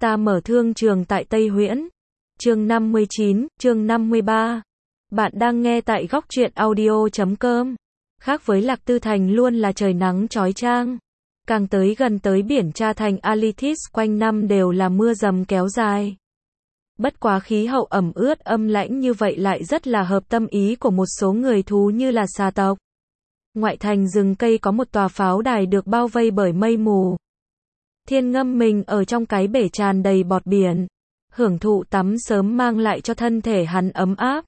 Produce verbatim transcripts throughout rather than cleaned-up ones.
Ta mở thương trường tại Tây Huyễn. Chương năm mươi chín, chương năm mươi ba. Bạn đang nghe tại góc truyện audio chấm com. Khác với Lạc Tư Thành luôn là trời nắng chói chang. Càng tới gần tới biển Tra Thành Alithis quanh năm đều là mưa dầm kéo dài. Bất quá khí hậu ẩm ướt âm lãnh như vậy lại rất là hợp tâm ý của một số người thú như là xà tộc. Ngoại thành rừng cây có một tòa pháo đài được bao vây bởi mây mù. Thiên ngâm mình ở trong cái bể tràn đầy bọt biển. Hưởng thụ tắm sớm mang lại cho thân thể hắn ấm áp.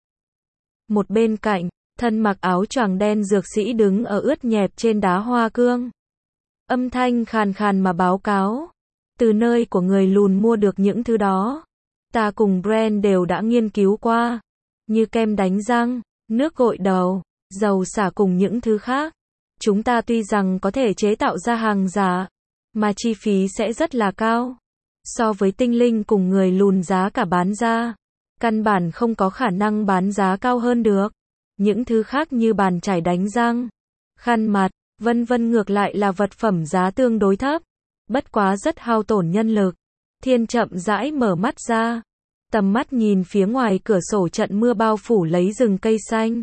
Một bên cạnh, thân mặc áo choàng đen dược sĩ đứng ở ướt nhẹp trên đá hoa cương. Âm thanh khàn khàn mà báo cáo. Từ nơi của người lùn mua được những thứ đó. Ta cùng Brand đều đã nghiên cứu qua. Như kem đánh răng, nước gội đầu, dầu xả cùng những thứ khác. Chúng ta tuy rằng có thể chế tạo ra hàng giả, mà chi phí sẽ rất là cao. So với tinh linh cùng người lùn giá cả bán ra, căn bản không có khả năng bán giá cao hơn được. Những thứ khác như bàn chải đánh răng, khăn mặt, vân vân ngược lại là vật phẩm giá tương đối thấp. Bất quá rất hao tổn nhân lực. Thiên chậm rãi mở mắt ra. Tầm mắt nhìn phía ngoài cửa sổ trận mưa bao phủ lấy rừng cây xanh.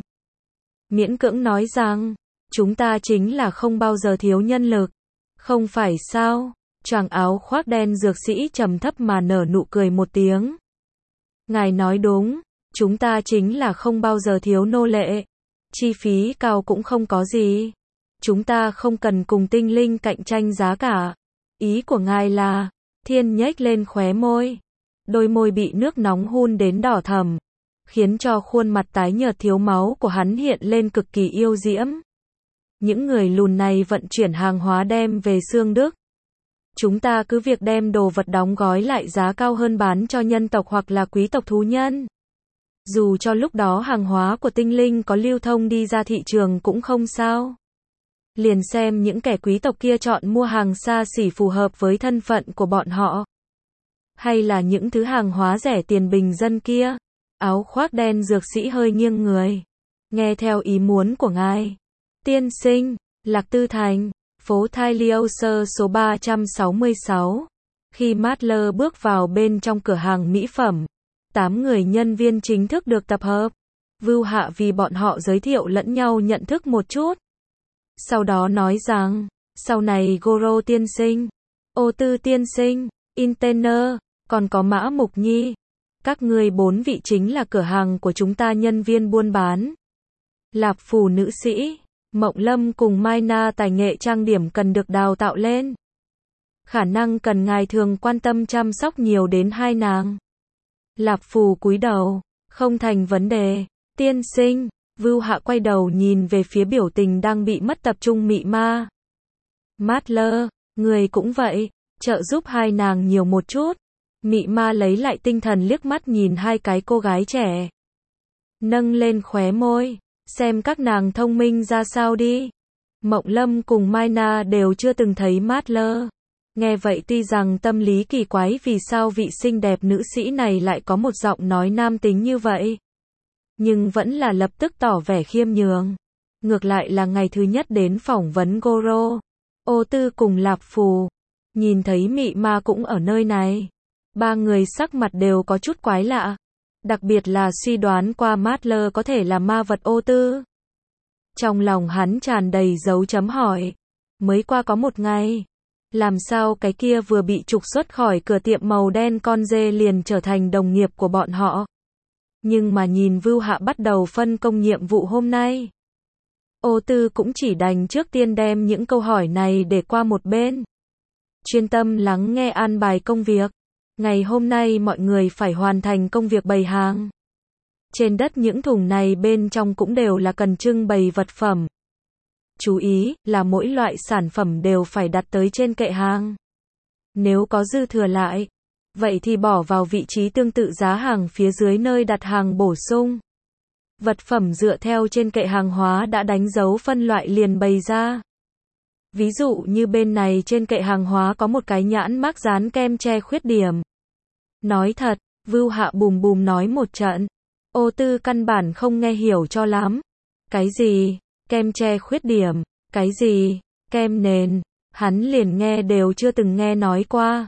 Miễn cưỡng nói rằng, chúng ta chính là không bao giờ thiếu nhân lực. Không phải sao? Choàng áo khoác đen dược sĩ trầm thấp mà nở nụ cười một tiếng. Ngài nói đúng, chúng ta chính là không bao giờ thiếu nô lệ. Chi phí cao cũng không có gì. Chúng ta không cần cùng tinh linh cạnh tranh giá cả. Ý của ngài là, Thiên nhếch lên khóe môi. Đôi môi bị nước nóng hun đến đỏ thẫm, khiến cho khuôn mặt tái nhợt thiếu máu của hắn hiện lên cực kỳ yêu diễm. Những người lùn này vận chuyển hàng hóa đem về xương Đức. Chúng ta cứ việc đem đồ vật đóng gói lại giá cao hơn bán cho nhân tộc hoặc là quý tộc thú nhân. Dù cho lúc đó hàng hóa của tinh linh có lưu thông đi ra thị trường cũng không sao. Liền xem những kẻ quý tộc kia chọn mua hàng xa xỉ phù hợp với thân phận của bọn họ. Hay là những thứ hàng hóa rẻ tiền bình dân kia. Áo khoác đen dược sĩ hơi nghiêng người. Nghe theo ý muốn của ngài. Tiên sinh, Lạc Tư Thành, phố Thailioser số ba trăm sáu mươi sáu. Khi Matler bước vào bên trong cửa hàng mỹ phẩm, tám người nhân viên chính thức được tập hợp. Vưu Hạ vì bọn họ giới thiệu lẫn nhau nhận thức một chút. Sau đó nói rằng, sau này Goro tiên sinh, Ô Tư tiên sinh, Intener, còn có Mã Mục Nhi. Các ngươi bốn vị chính là cửa hàng của chúng ta nhân viên buôn bán. Lạp Phù nữ sĩ, Mộng Lâm cùng Mai Na tài nghệ trang điểm cần được đào tạo lên. Khả năng cần ngài thường quan tâm chăm sóc nhiều đến hai nàng. Lạp Phù cúi đầu, không thành vấn đề. Tiên sinh, Vưu Hạ quay đầu nhìn về phía biểu tình đang bị mất tập trung Mị Ma. Matler, người cũng vậy, trợ giúp hai nàng nhiều một chút. Mị Ma lấy lại tinh thần liếc mắt nhìn hai cái cô gái trẻ. Nâng lên khóe môi, xem các nàng thông minh ra sao đi. Mộng Lâm cùng Mai Na đều chưa từng thấy Matler. Nghe vậy tuy rằng tâm lý kỳ quái vì sao vị xinh đẹp nữ sĩ này lại có một giọng nói nam tính như vậy. Nhưng vẫn là lập tức tỏ vẻ khiêm nhường. Ngược lại là ngày thứ nhất đến phỏng vấn Goro, Ô Tư cùng Lạp Phù. Nhìn thấy Mị Ma cũng ở nơi này. Ba người sắc mặt đều có chút quái lạ. Đặc biệt là suy đoán qua Matler có thể là ma vật Ô Tư. Trong lòng hắn tràn đầy dấu chấm hỏi. Mới qua có một ngày. Làm sao cái kia vừa bị trục xuất khỏi cửa tiệm màu đen con dê liền trở thành đồng nghiệp của bọn họ. Nhưng mà nhìn Vưu Hạ bắt đầu phân công nhiệm vụ hôm nay. Ô Tư cũng chỉ đành trước tiên đem những câu hỏi này để qua một bên. Chuyên tâm lắng nghe an bài công việc. Ngày hôm nay mọi người phải hoàn thành công việc bày hàng. Trên đất những thùng này bên trong cũng đều là cần trưng bày vật phẩm. Chú ý là mỗi loại sản phẩm đều phải đặt tới trên kệ hàng. Nếu có dư thừa lại, vậy thì bỏ vào vị trí tương tự giá hàng phía dưới nơi đặt hàng bổ sung. Vật phẩm dựa theo trên kệ hàng hóa đã đánh dấu phân loại liền bày ra. Ví dụ như bên này trên kệ hàng hóa có một cái nhãn mác dán kem che khuyết điểm. Nói thật, Vưu Hạ bùm bùm nói một trận. Ô Tư căn bản không nghe hiểu cho lắm. Cái gì? Kem che khuyết điểm? Cái gì? Kem nền? Hắn liền nghe đều chưa từng nghe nói qua.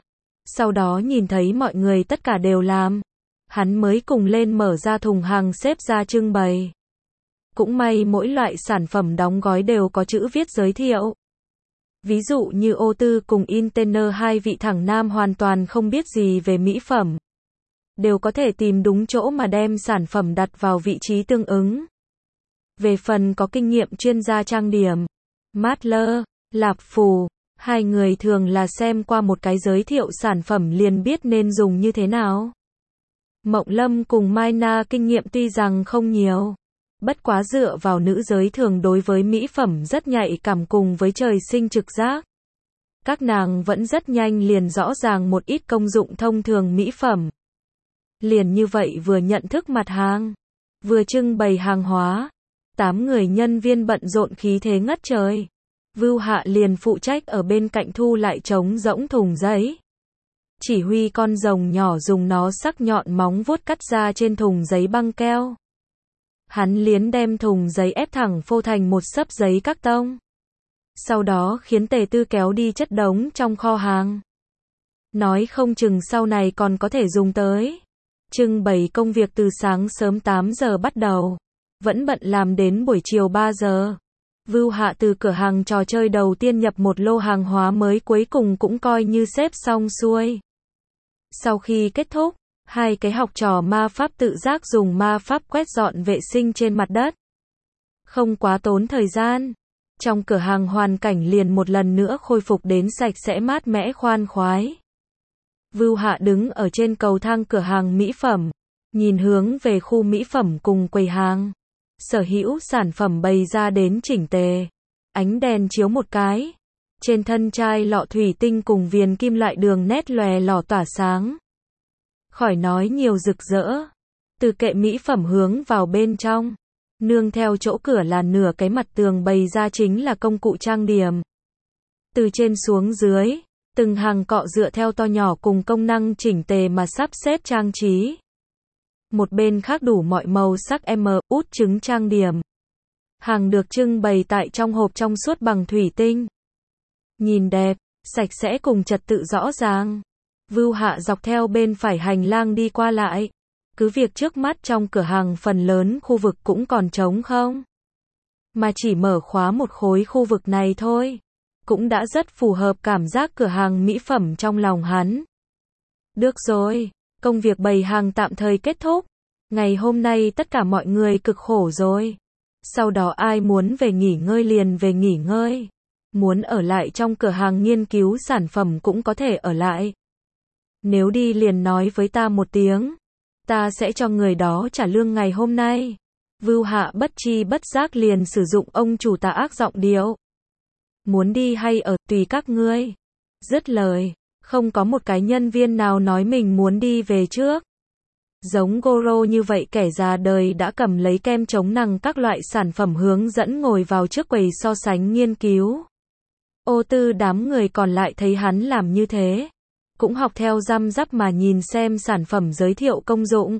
Sau đó nhìn thấy mọi người tất cả đều làm, hắn mới cùng lên mở ra thùng hàng xếp ra trưng bày. Cũng may mỗi loại sản phẩm đóng gói đều có chữ viết giới thiệu. Ví dụ như Ô Tư cùng Intener, hai vị thẳng nam hoàn toàn không biết gì về mỹ phẩm, đều có thể tìm đúng chỗ mà đem sản phẩm đặt vào vị trí tương ứng. Về phần có kinh nghiệm chuyên gia trang điểm, Madler, Lạp Phù, hai người thường là xem qua một cái giới thiệu sản phẩm liền biết nên dùng như thế nào. Mộng Lâm cùng Mai Na kinh nghiệm tuy rằng không nhiều, bất quá dựa vào nữ giới thường đối với mỹ phẩm rất nhạy cảm cùng với trời sinh trực giác. Các nàng vẫn rất nhanh liền rõ ràng một ít công dụng thông thường mỹ phẩm. Liền như vậy vừa nhận thức mặt hàng, vừa trưng bày hàng hóa, tám người nhân viên bận rộn khí thế ngất trời. Vưu Hạ liền phụ trách ở bên cạnh thu lại trống rỗng thùng giấy. Chỉ huy con rồng nhỏ dùng nó sắc nhọn móng vuốt cắt ra trên thùng giấy băng keo. Hắn liến đem thùng giấy ép thẳng phô thành một xấp giấy các tông. Sau đó khiến Tề Tư kéo đi chất đống trong kho hàng. Nói không chừng sau này còn có thể dùng tới. Trưng bày công việc từ sáng sớm tám giờ bắt đầu, vẫn bận làm đến buổi chiều ba giờ. Vưu Hạ từ cửa hàng trò chơi đầu tiên nhập một lô hàng hóa mới cuối cùng cũng coi như xếp xong xuôi. Sau khi kết thúc, hai cái học trò ma pháp tự giác dùng ma pháp quét dọn vệ sinh trên mặt đất. Không quá tốn thời gian, trong cửa hàng hoàn cảnh liền một lần nữa khôi phục đến sạch sẽ mát mẻ khoan khoái. Vưu Hạ đứng ở trên cầu thang cửa hàng mỹ phẩm, nhìn hướng về khu mỹ phẩm cùng quầy hàng. Sở hữu sản phẩm bày ra đến chỉnh tề. Ánh đèn chiếu một cái. Trên thân chai lọ thủy tinh cùng viền kim loại đường nét lòe lỏ tỏa sáng. Khỏi nói nhiều rực rỡ. Từ kệ mỹ phẩm hướng vào bên trong. Nương theo chỗ cửa là nửa cái mặt tường bày ra chính là công cụ trang điểm. Từ trên xuống dưới, từng hàng cọ dựa theo to nhỏ cùng công năng chỉnh tề mà sắp xếp trang trí. Một bên khác đủ mọi màu sắc M, út trứng trang điểm. Hàng được trưng bày tại trong hộp trong suốt bằng thủy tinh. Nhìn đẹp, sạch sẽ cùng trật tự rõ ràng. Vưu Hạ dọc theo bên phải hành lang đi qua lại. Cứ việc trước mắt trong cửa hàng phần lớn khu vực cũng còn trống không. Mà chỉ mở khóa một khối khu vực này thôi. Cũng đã rất phù hợp cảm giác cửa hàng mỹ phẩm trong lòng hắn. Được rồi. Công việc bày hàng tạm thời kết thúc. Ngày hôm nay tất cả mọi người cực khổ rồi. Sau đó ai muốn về nghỉ ngơi liền về nghỉ ngơi. Muốn ở lại trong cửa hàng nghiên cứu sản phẩm cũng có thể ở lại. Nếu đi liền nói với ta một tiếng. Ta sẽ cho người đó trả lương ngày hôm nay. Vưu Hạ bất chi bất giác liền sử dụng ông chủ tà ác giọng điệu. Muốn đi hay ở, tùy các ngươi. Dứt lời. Không có một cái nhân viên nào nói mình muốn đi về trước. Giống Goro như vậy kẻ già đời đã cầm lấy kem chống nằng các loại sản phẩm hướng dẫn ngồi vào trước quầy so sánh nghiên cứu. Ô Tư đám người còn lại thấy hắn làm như thế. Cũng học theo răm rắp mà nhìn xem sản phẩm giới thiệu công dụng.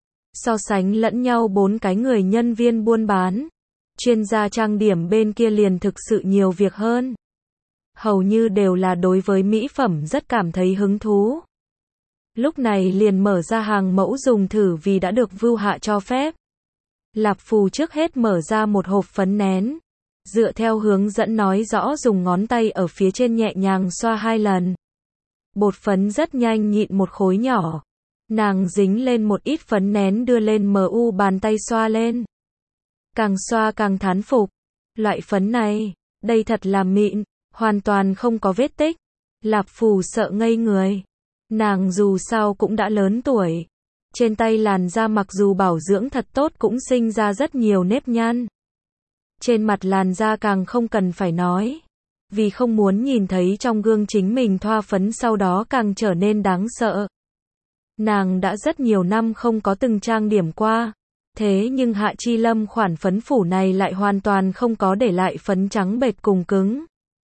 So sánh lẫn nhau bốn cái người nhân viên buôn bán. Chuyên gia trang điểm bên kia liền thực sự nhiều việc hơn. Hầu như đều là đối với mỹ phẩm rất cảm thấy hứng thú. Lúc này liền mở ra hàng mẫu dùng thử vì đã được Vưu Hạ cho phép. Lạp Phù trước hết mở ra một hộp phấn nén. Dựa theo hướng dẫn nói rõ dùng ngón tay ở phía trên nhẹ nhàng xoa hai lần. Bột phấn rất nhanh nhịn một khối nhỏ. Nàng dính lên một ít phấn nén đưa lên mu bàn tay xoa lên. Càng xoa càng thán phục. Loại phấn này, đây thật là mịn. Hoàn toàn không có vết tích. Lạp Phù sợ ngây người. Nàng dù sao cũng đã lớn tuổi. Trên tay làn da mặc dù bảo dưỡng thật tốt cũng sinh ra rất nhiều nếp nhăn. Trên mặt làn da càng không cần phải nói. Vì không muốn nhìn thấy trong gương chính mình thoa phấn sau đó càng trở nên đáng sợ. Nàng đã rất nhiều năm không có từng trang điểm qua. Thế nhưng Hạ Chi Lâm khoản phấn phủ này lại hoàn toàn không có để lại phấn trắng bệt cùng cứng.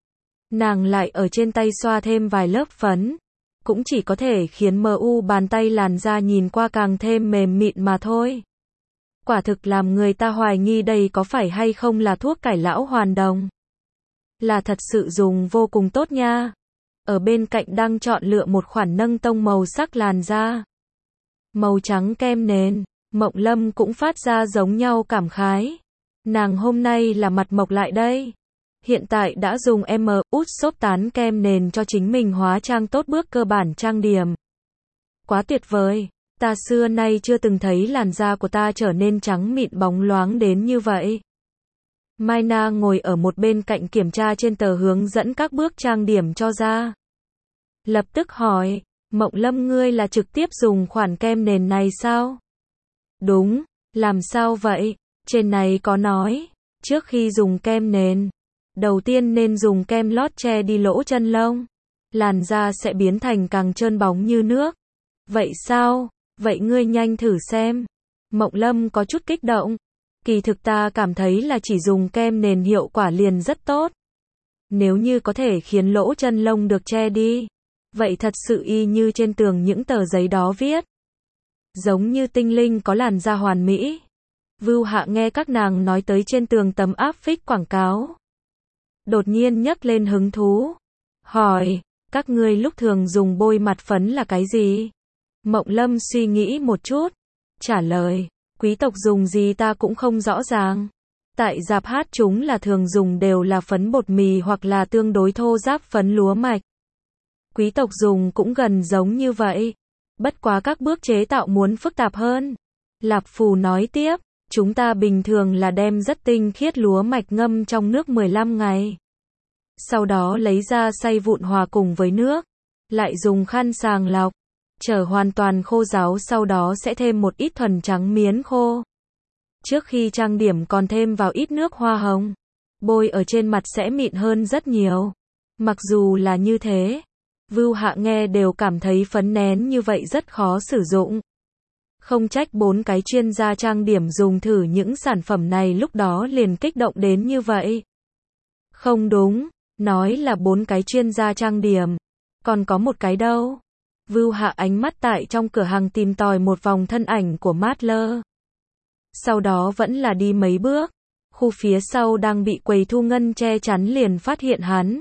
Nàng lại ở trên tay xoa thêm vài lớp phấn. Cũng chỉ có thể khiến mu bàn tay làn da nhìn qua càng thêm mềm mịn mà thôi. Quả thực làm người ta hoài nghi đây có phải hay không là thuốc cải lão hoàn đồng. Là thật sự dùng vô cùng tốt nha. ở bên cạnh đang chọn lựa một khoản nâng tông màu sắc làn da. Màu trắng kem nền, Mộng Lâm cũng phát ra giống nhau cảm khái. Nàng hôm nay là mặt mộc lại đây. Hiện tại đã dùng em út xốp tán kem nền cho chính mình hóa trang tốt bước cơ bản trang điểm. Quá tuyệt vời, ta xưa nay chưa từng thấy làn da của ta trở nên trắng mịn bóng loáng đến như vậy. Mai Na ngồi ở một bên cạnh kiểm tra trên tờ hướng dẫn các bước trang điểm cho da. Lập tức hỏi, Mộng Lâm ngươi là trực tiếp dùng khoản kem nền này sao? Đúng, làm sao vậy? Trên này có nói, trước khi dùng kem nền, đầu tiên nên dùng kem lót che đi lỗ chân lông. Làn da sẽ biến thành càng trơn bóng như nước. Vậy sao? Vậy ngươi nhanh thử xem. Mộng Lâm có chút kích động. Kỳ thực ta cảm thấy là chỉ dùng kem nền hiệu quả liền rất tốt. Nếu như có thể khiến lỗ chân lông được che đi, vậy thật sự y như trên tường những tờ giấy đó viết. Giống như tinh linh có làn da hoàn mỹ. Vưu Hạ nghe các nàng nói tới trên tường tấm áp phích quảng cáo. Đột nhiên nhấc lên hứng thú. Hỏi, các ngươi lúc thường dùng bôi mặt phấn là cái gì? Mộng Lâm suy nghĩ một chút. Trả lời, quý tộc dùng gì ta cũng không rõ ràng. Tại rạp hát chúng là thường dùng đều là phấn bột mì hoặc là tương đối thô ráp phấn lúa mạch. Quý tộc dùng cũng gần giống như vậy. Bất quá các bước chế tạo muốn phức tạp hơn. Lạp Phù nói tiếp, chúng ta bình thường là đem rất tinh khiết lúa mạch ngâm trong nước mười lăm ngày. Sau đó lấy ra xay vụn hòa cùng với nước. Lại dùng khăn sàng lọc. Chờ hoàn toàn khô ráo sau đó sẽ thêm một ít thuần trắng miến khô. Trước khi trang điểm còn thêm vào ít nước hoa hồng. Bôi ở trên mặt sẽ mịn hơn rất nhiều. Mặc dù là như thế, Vưu Hạ nghe đều cảm thấy phấn nén như vậy rất khó sử dụng. Không trách bốn cái chuyên gia trang điểm dùng thử những sản phẩm này lúc đó liền kích động đến như vậy. Không đúng, nói là bốn cái chuyên gia trang điểm. Còn có một cái đâu? Vưu Hạ ánh mắt tại trong cửa hàng tìm tòi một vòng thân ảnh của Mátler. Sau đó vẫn là đi mấy bước. Khu phía sau đang bị quầy thu ngân che chắn liền phát hiện hắn.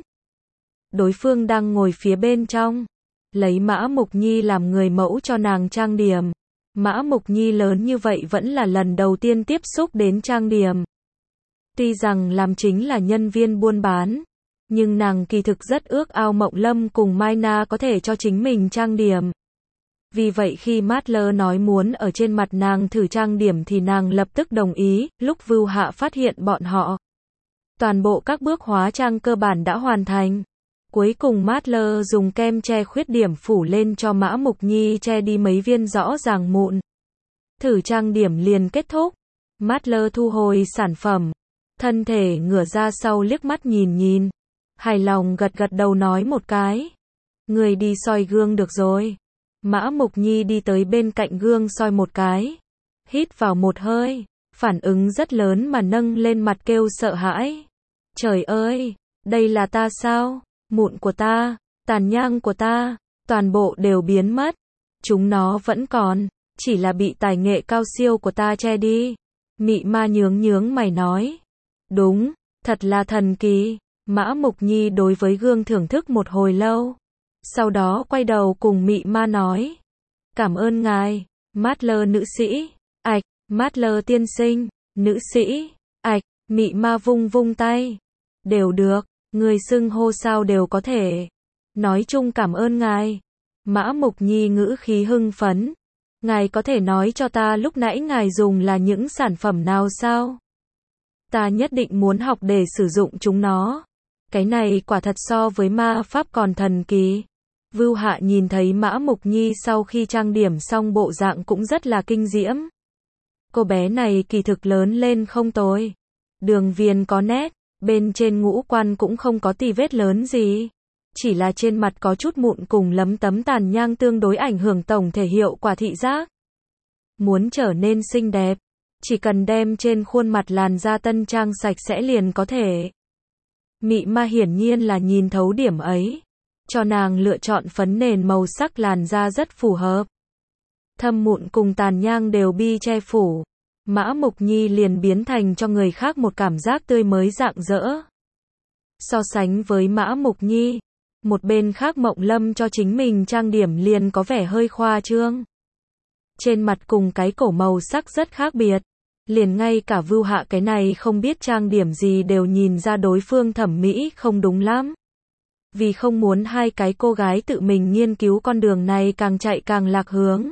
Đối phương đang ngồi phía bên trong. Lấy Mã Mục Nhi làm người mẫu cho nàng trang điểm. Mã Mục Nhi lớn như vậy vẫn là lần đầu tiên tiếp xúc đến trang điểm. Tuy rằng làm chính là nhân viên buôn bán, nhưng nàng kỳ thực rất ước ao Mộng Lâm cùng Mai Na có thể cho chính mình trang điểm. Vì vậy khi Mátler nói muốn ở trên mặt nàng thử trang điểm thì nàng lập tức đồng ý. Lúc Vưu Hạ phát hiện bọn họ, toàn bộ các bước hóa trang cơ bản đã hoàn thành. Cuối cùng Mátler dùng kem che khuyết điểm phủ lên cho Mã Mục Nhi che đi mấy viên rõ ràng mụn. Thử trang điểm liền kết thúc. Mátler thu hồi sản phẩm. Thân thể ngửa ra sau liếc mắt nhìn nhìn. Hài lòng gật gật đầu nói một cái. Người đi soi gương được rồi. Mã Mục Nhi đi tới bên cạnh gương soi một cái. Hít vào một hơi. Phản ứng rất lớn mà nâng lên mặt kêu sợ hãi. Trời ơi, đây là ta sao? Mụn của ta, tàn nhang của ta, toàn bộ đều biến mất. Chúng nó vẫn còn, chỉ là bị tài nghệ cao siêu của ta che đi. Mị Ma nhướng nhướng mày nói. Đúng, thật là thần kỳ. Mã Mục Nhi đối với gương thưởng thức một hồi lâu. Sau đó quay đầu cùng Mị Ma nói. Cảm ơn ngài, Mátler nữ sĩ. Ảch, Mátler tiên sinh, nữ sĩ. Ảch, Mị Ma vung vung tay. Đều được. Người xưng hô sao đều có thể. Nói chung cảm ơn ngài. Mã Mục Nhi ngữ khí hưng phấn. Ngài có thể nói cho ta lúc nãy ngài dùng là những sản phẩm nào sao? Ta nhất định muốn học để sử dụng chúng nó. Cái này quả thật so với ma pháp còn thần kỳ. Vưu Hạ nhìn thấy Mã Mục Nhi sau khi trang điểm xong bộ dạng cũng rất là kinh diễm. Cô bé này kỳ thực lớn lên không tồi. Đường viền có nét. Bên trên ngũ quan cũng không có tì vết lớn gì. Chỉ là trên mặt có chút mụn cùng lấm tấm tàn nhang tương đối ảnh hưởng tổng thể hiệu quả thị giác. Muốn trở nên xinh đẹp, chỉ cần đem trên khuôn mặt làn da tân trang sạch sẽ liền có thể. Mị Ma hiển nhiên là nhìn thấu điểm ấy. Cho nàng lựa chọn phấn nền màu sắc làn da rất phù hợp. Thâm mụn cùng tàn nhang đều bi che phủ. Mã Mục Nhi liền biến thành cho người khác một cảm giác tươi mới rạng rỡ. So sánh với Mã Mục Nhi, Một bên khác Mộng Lâm cho chính mình trang điểm liền có vẻ hơi khoa trương. Trên mặt cùng cái cổ màu sắc rất khác biệt. Liền ngay cả Vưu Hạ cái này không biết trang điểm gì đều nhìn ra đối phương thẩm mỹ không đúng lắm. Vì không muốn hai cái cô gái tự mình nghiên cứu con đường này càng chạy càng lạc hướng.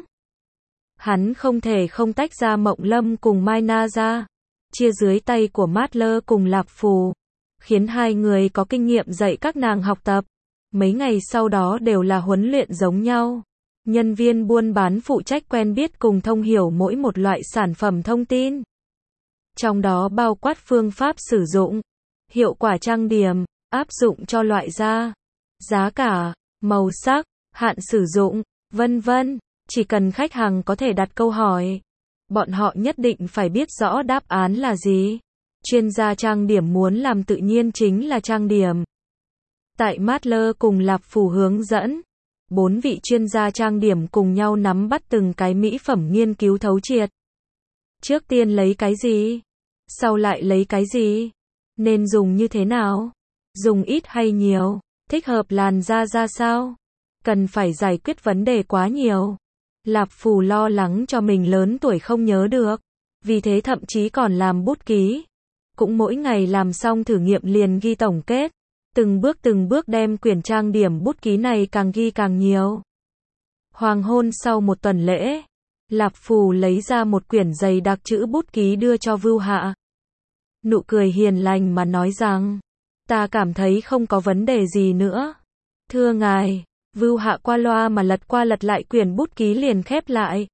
Hắn không thể không tách ra Mộng Lâm cùng Mai Na ra, chia dưới tay của Mát Lơ cùng Lạp Phù, khiến hai người có kinh nghiệm dạy các nàng học tập. Mấy ngày sau đó đều là huấn luyện giống nhau. Nhân viên buôn bán phụ trách quen biết cùng thông hiểu mỗi một loại sản phẩm thông tin. Trong đó bao quát phương pháp sử dụng, hiệu quả trang điểm, áp dụng cho loại da, giá cả, màu sắc, hạn sử dụng, vân vân. Chỉ cần khách hàng có thể đặt câu hỏi, bọn họ nhất định phải biết rõ đáp án là gì. Chuyên gia trang điểm muốn làm tự nhiên chính là trang điểm. Tại Mát Lơ cùng Lạp Phù hướng dẫn, bốn vị chuyên gia trang điểm cùng nhau nắm bắt từng cái mỹ phẩm nghiên cứu thấu triệt. Trước tiên lấy cái gì? Sau lại lấy cái gì? Nên dùng như thế nào? Dùng ít hay nhiều? Thích hợp làn da ra sao? Cần phải giải quyết vấn đề quá nhiều. Lạp Phù lo lắng cho mình lớn tuổi không nhớ được, vì thế thậm chí còn làm bút ký. Cũng mỗi ngày làm xong thử nghiệm liền ghi tổng kết. Từng bước từng bước đem quyển trang điểm bút ký này càng ghi càng nhiều. Hoàng hôn sau một tuần lễ, Lạp Phù lấy ra một quyển dày đặc chữ bút ký đưa cho Vưu Hạ. Nụ cười hiền lành mà nói rằng, ta cảm thấy không có vấn đề gì nữa. Thưa ngài, Vưu Hạ qua loa mà lật qua lật lại quyển bút ký liền khép lại.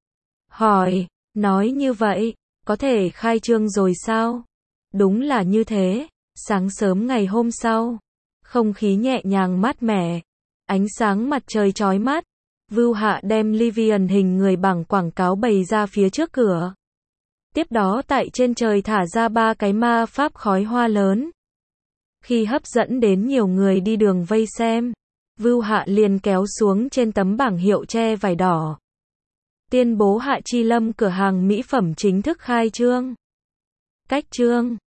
Hỏi, nói như vậy, có thể khai trương rồi sao? Đúng là như thế. Sáng sớm ngày hôm sau, không khí nhẹ nhàng mát mẻ, ánh sáng mặt trời chói mắt. Vưu Hạ đem Livian hình người bằng quảng cáo bày ra phía trước cửa. Tiếp đó tại trên trời thả ra ba cái ma pháp khói hoa lớn. Khi hấp dẫn đến nhiều người đi đường vây xem, Vưu Hạ liền kéo xuống trên tấm bảng hiệu che vải đỏ. Tuyên bố Hạ Chi Lâm cửa hàng mỹ phẩm chính thức khai trương. Cách trương